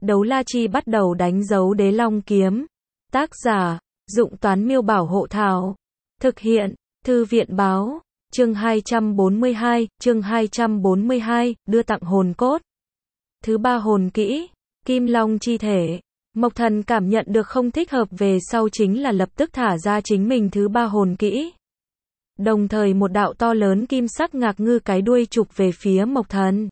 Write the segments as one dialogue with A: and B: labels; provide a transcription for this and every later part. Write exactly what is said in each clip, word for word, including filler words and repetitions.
A: Đấu la chi bắt đầu đánh dấu đế long kiếm. Tác giả, Dụng Toán Miêu Bảo Hộ Thảo. Thực hiện, Thư viện Báo. Chương hai trăm bốn mươi hai, chương hai trăm bốn mươi hai, đưa tặng hồn cốt. Thứ ba hồn kỹ, Kim Long chi thể. Mộc Thần cảm nhận được không thích hợp về sau chính là lập tức thả ra chính mình thứ ba hồn kỹ. Đồng thời một đạo to lớn kim sắc ngạc ngư cái đuôi chụp về phía Mộc Thần.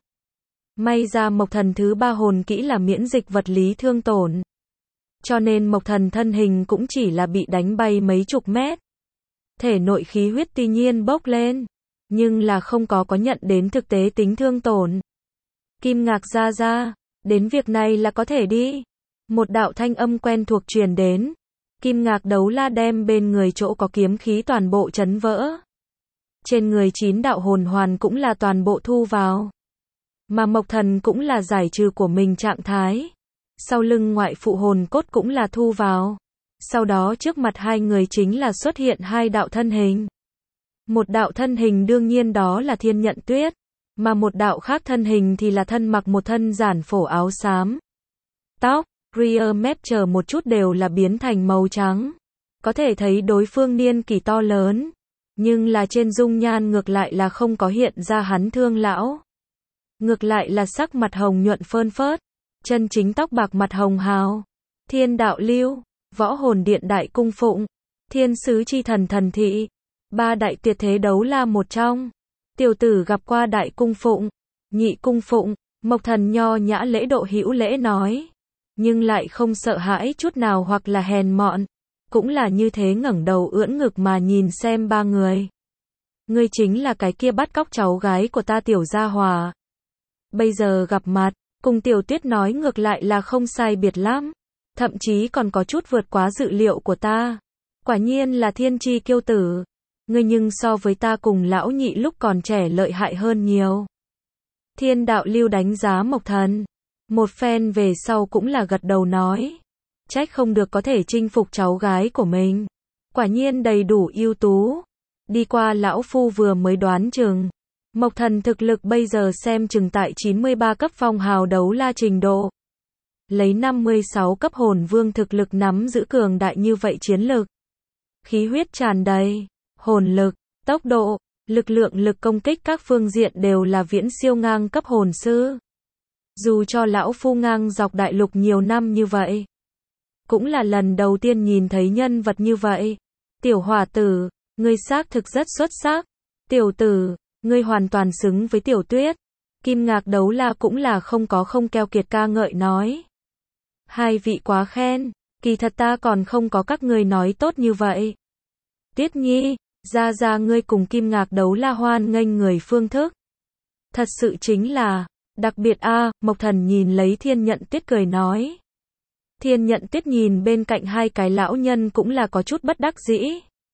A: May ra Mộc Thần thứ ba hồn kỹ là miễn dịch vật lý thương tổn. Cho nên Mộc Thần thân hình cũng chỉ là bị đánh bay mấy chục mét. Thể nội khí huyết tuy nhiên bốc lên, nhưng là không có có nhận đến thực tế tính thương tổn. Kim Ngạc ra ra, đến việc này là có thể đi. Một đạo thanh âm quen thuộc truyền đến. Kim Ngạc đấu la đem bên người chỗ có kiếm khí toàn bộ chấn vỡ. Trên người chín đạo hồn hoàn cũng là toàn bộ thu vào. Mà Mộc Thần cũng là giải trừ của mình trạng thái. Sau lưng ngoại phụ hồn cốt cũng là thu vào. Sau đó trước mặt hai người chính là xuất hiện hai đạo thân hình. Một đạo thân hình đương nhiên đó là Thiên Nhận Tuyết. Mà một đạo khác thân hình thì là thân mặc một thân giản phổ áo xám. Tóc, rear mép chờ một chút đều là biến thành màu trắng. Có thể thấy đối phương niên kỷ to lớn. Nhưng là trên dung nhan ngược lại là không có hiện ra hắn thương lão. Ngược lại là sắc mặt hồng nhuận phơn phớt. Chân chính tóc bạc mặt hồng hào. Thiên đạo lưu, võ hồn điện đại cung phụng. Thiên sứ chi thần thần thị. Ba đại tuyệt thế đấu la một trong. Tiểu tử gặp qua đại cung phụng. Nhị cung phụng, Mộc Thần nho nhã lễ độ hữu lễ nói. Nhưng lại không sợ hãi chút nào hoặc là hèn mọn. Cũng là như thế ngẩng đầu ưỡn ngực mà nhìn xem ba người. Ngươi chính là cái kia bắt cóc cháu gái của ta Tiểu Gia Hòa. Bây giờ gặp mặt, cùng Tiểu Tuyết nói ngược lại là không sai biệt lắm. Thậm chí còn có chút vượt quá dự liệu của ta. Quả nhiên là thiên chi kiêu tử. Ngươi nhưng so với ta cùng lão nhị lúc còn trẻ lợi hại hơn nhiều. Thiên đạo lưu đánh giá Mộc Thần. Một phen về sau cũng là gật đầu nói. Trách không được có thể chinh phục cháu gái của mình. Quả nhiên đầy đủ ưu tú. Đi qua lão phu vừa mới đoán chừng. Mộc Thần thực lực bây giờ xem chừng tại chín mươi ba cấp phong hào đấu la trình độ. Lấy năm mươi sáu cấp hồn vương thực lực nắm giữ cường đại như vậy chiến lực. Khí huyết tràn đầy, hồn lực, tốc độ, lực lượng lực công kích các phương diện đều là viễn siêu ngang cấp hồn sư. Dù cho lão phu ngang dọc đại lục nhiều năm như vậy. Cũng là lần đầu tiên nhìn thấy nhân vật như vậy. Tiểu hòa tử, ngươi xác thực rất xuất sắc. Tiểu tử, ngươi hoàn toàn xứng với Tiểu Tuyết. Kim Ngạc đấu la cũng là không có không keo kiệt ca ngợi nói. Hai vị quá khen, kỳ thật ta còn không có các ngươi nói tốt như vậy. Tuyết Nhi, ra ra ngươi cùng Kim Ngạc đấu la hoan nghênh người phương thức. Thật sự chính là, đặc biệt a, à, Mộc Thần nhìn lấy Thiên Nhận Tuyết cười nói. Thiên Nhận Tuyết nhìn bên cạnh hai cái lão nhân cũng là có chút bất đắc dĩ.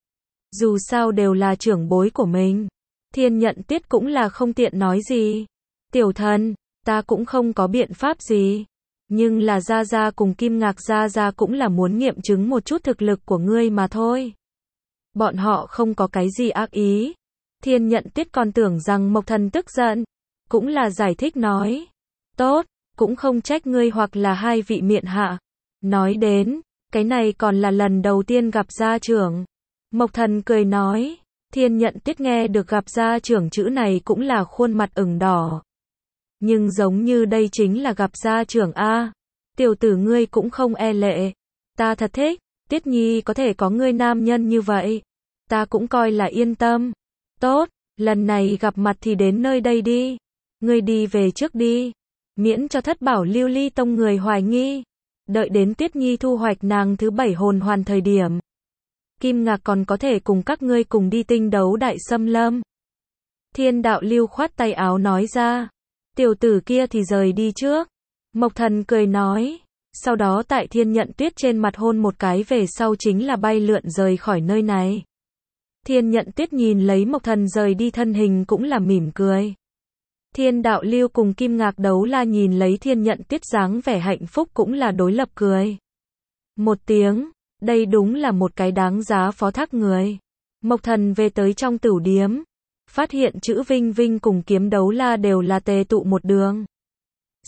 A: Dù sao đều là trưởng bối của mình. Thiên Nhận Tuyết cũng là không tiện nói gì. Tiểu thần, ta cũng không có biện pháp gì. Nhưng là Gia Gia cùng Kim Ngạc Gia Gia cũng là muốn nghiệm chứng một chút thực lực của ngươi mà thôi. Bọn họ không có cái gì ác ý. Thiên Nhận Tuyết còn tưởng rằng Mộc Thần tức giận. Cũng là giải thích nói. Tốt, cũng không trách ngươi hoặc là hai vị miện hạ. Nói đến, cái này còn là lần đầu tiên gặp gia trưởng. Mộc Thần cười nói. Thiên Nhận Tuyết nghe được gặp gia trưởng chữ này cũng là khuôn mặt ửng đỏ. Nhưng giống như đây chính là gặp gia trưởng a. Tiểu tử ngươi cũng không e lệ. Ta thật thích, Tuyết Nhi có thể có ngươi nam nhân như vậy. Ta cũng coi là yên tâm. Tốt, lần này gặp mặt thì đến nơi đây đi. Ngươi đi về trước đi. Miễn cho thất bảo lưu ly tông người hoài nghi. Đợi đến Tuyết Nhi thu hoạch nàng thứ bảy hồn hoàn thời điểm. Kim Ngạc còn có thể cùng các ngươi cùng đi tinh đấu đại xâm lâm. Thiên đạo lưu khoát tay áo nói ra. Tiểu tử kia thì rời đi trước. Mộc Thần cười nói. Sau đó tại Thiên Nhận Tuyết trên mặt hôn một cái về sau chính là bay lượn rời khỏi nơi này. Thiên Nhận Tuyết nhìn lấy Mộc Thần rời đi thân hình cũng là mỉm cười. Thiên đạo lưu cùng Kim Ngạc đấu la nhìn lấy Thiên Nhận Tuyết dáng vẻ hạnh phúc cũng là đối lập cười. Một tiếng, đây đúng là một cái đáng giá phó thác người. Mộc Thần về tới trong tửu điếm. Phát hiện chữ Vinh Vinh cùng Kiếm đấu la đều là tề tụ một đường.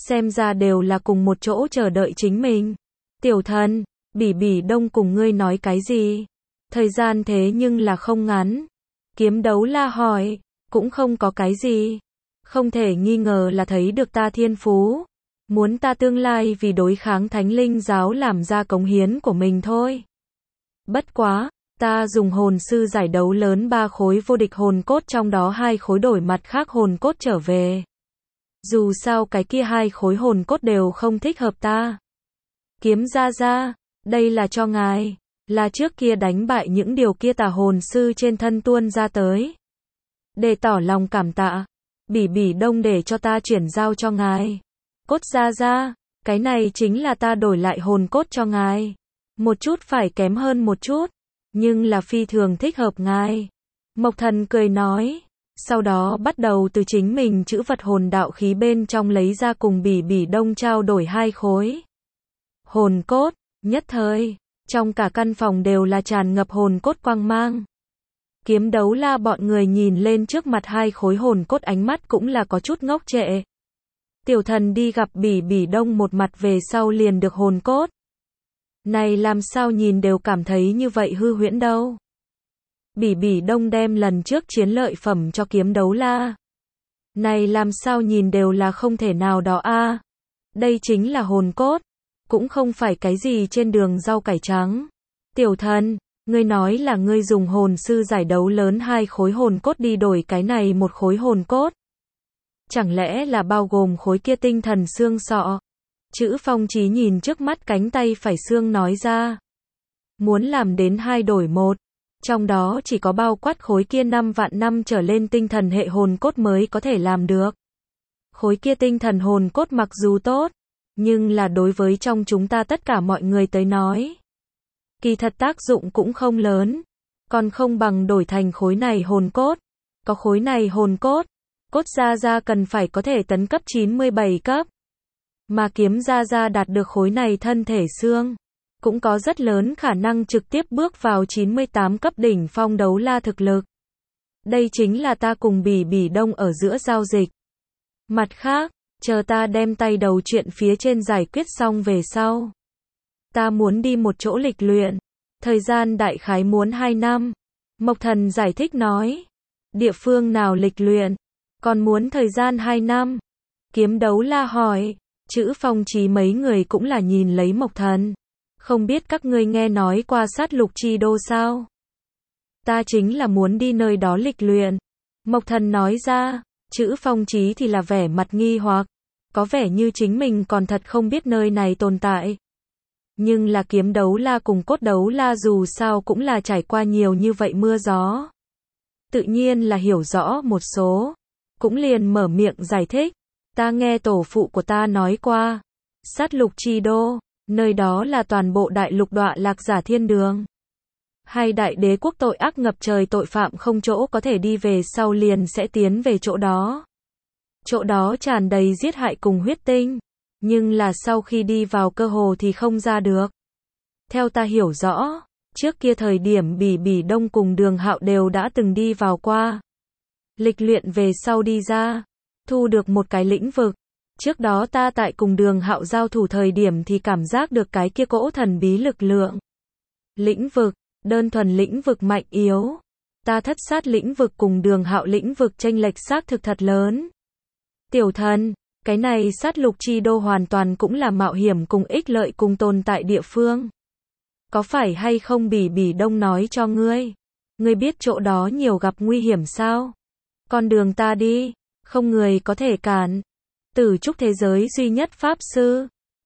A: xem ra đều là cùng một chỗ chờ đợi chính mình. Tiểu thần, Bỉ Bỉ Đông cùng ngươi nói cái gì? Thời gian thế nhưng là không ngắn. Kiếm Đấu La hỏi, cũng không có cái gì. Không thể nghi ngờ là thấy được ta thiên phú. Muốn ta tương lai vì đối kháng Thánh Linh giáo làm ra cống hiến của mình thôi. Bất quá, ta dùng hồn sư giải đấu lớn ba khối vô địch hồn cốt, trong đó hai khối đổi mặt khác hồn cốt trở về. Dù sao cái kia hai khối hồn cốt đều không thích hợp ta. Kiếm gia gia, đây là cho ngài, là trước kia đánh bại những điều kia tà hồn sư trên thân tuôn ra tới. Để tỏ lòng cảm tạ, Bỉ Bỉ Đông để cho ta chuyển giao cho ngài. Cốt gia gia, cái này chính là ta đổi lại hồn cốt cho ngài. Một chút phải kém hơn một chút, nhưng là phi thường thích hợp ngài. Mộc Thần cười nói, sau đó bắt đầu từ chính mình chữ vật hồn đạo khí bên trong lấy ra cùng Bỉ Bỉ Đông trao đổi hai khối hồn cốt. Nhất thời, trong cả căn phòng đều là tràn ngập hồn cốt quang mang. Kiếm Đấu La bọn người nhìn lên trước mặt hai khối hồn cốt, ánh mắt cũng là có chút ngốc trệ. Tiểu thần đi gặp Bỉ Bỉ Đông một mặt về sau liền được hồn cốt. Này làm sao nhìn đều cảm thấy như vậy hư huyễn đâu. Bỉ Bỉ Đông đem lần trước chiến lợi phẩm cho Kiếm Đấu La. Này làm sao nhìn đều là không thể nào đó a. Đây chính là hồn cốt, cũng không phải cái gì trên đường rau cải trắng. Tiểu thần, ngươi nói là ngươi dùng hồn sư giải đấu lớn hai khối hồn cốt đi đổi cái này một khối hồn cốt. Chẳng lẽ là bao gồm khối kia tinh thần xương sọ? Chữ Phong Chí nhìn trước mắt cánh tay phải xương nói ra. Muốn làm đến hai đổi một, trong đó chỉ có bao quát khối kia năm vạn năm trở lên tinh thần hệ hồn cốt mới có thể làm được. Khối kia tinh thần hồn cốt mặc dù tốt, nhưng là đối với trong chúng ta tất cả mọi người tới nói, kỳ thật tác dụng cũng không lớn, còn không bằng đổi thành khối này hồn cốt. Có khối này hồn cốt, Cốt gia gia cần phải có thể tấn cấp chín mươi bảy cấp. Mà Kiếm gia gia đạt được khối này thân thể xương, cũng có rất lớn khả năng trực tiếp bước vào chín mươi tám cấp đỉnh phong đấu la thực lực. Đây chính là ta cùng Bỉ Bỉ Đông ở giữa giao dịch. Mặt khác, chờ ta đem tay đầu chuyện phía trên giải quyết xong về sau, ta muốn đi một chỗ lịch luyện, thời gian đại khái muốn hai năm. Mộc Thần giải thích nói, địa phương nào lịch luyện, còn muốn thời gian hai năm. Kiếm Đấu La hỏi, chữ Phong Chí mấy người cũng là nhìn lấy Mộc Thần. Không biết các ngươi nghe nói qua sát lục chi đô sao? Ta chính là muốn đi nơi đó lịch luyện. Mộc Thần nói ra, chữ Phong Chí thì là vẻ mặt nghi hoặc, có vẻ như chính mình còn thật không biết nơi này tồn tại. Nhưng là Kiếm Đấu La cùng Cốt Đấu La dù sao cũng là trải qua nhiều như vậy mưa gió, tự nhiên là hiểu rõ một số, cũng liền mở miệng giải thích. Ta nghe tổ phụ của ta nói qua, sát lục chi đô, nơi đó là toàn bộ đại lục đọa lạc giả thiên đường. Hai đại đế quốc tội ác ngập trời, tội phạm không chỗ có thể đi, về sau liền sẽ tiến về chỗ đó. Chỗ đó tràn đầy giết hại cùng huyết tinh, nhưng là sau khi đi vào cơ hồ thì không ra được. Theo ta hiểu rõ, trước kia thời điểm Bỉ Bỉ Đông cùng Đường Hạo đều đã từng đi vào qua. Lịch luyện về sau đi ra, thu được một cái lĩnh vực. Trước đó ta tại cùng Đường Hạo giao thủ thời điểm thì cảm giác được cái kia cỗ thần bí lực lượng. Lĩnh vực, đơn thuần lĩnh vực mạnh yếu. Ta thất sát lĩnh vực cùng Đường Hạo lĩnh vực chênh lệch xác thực thật lớn. Tiểu thần, cái này sát lục chi đô hoàn toàn cũng là mạo hiểm cùng ích lợi cùng tồn tại địa phương. Có phải hay không Bỉ Bỉ Đông nói cho ngươi? Ngươi biết chỗ đó nhiều gặp nguy hiểm sao? Con đường ta đi, không người có thể cản. Tử trúc thế giới duy nhất pháp sư,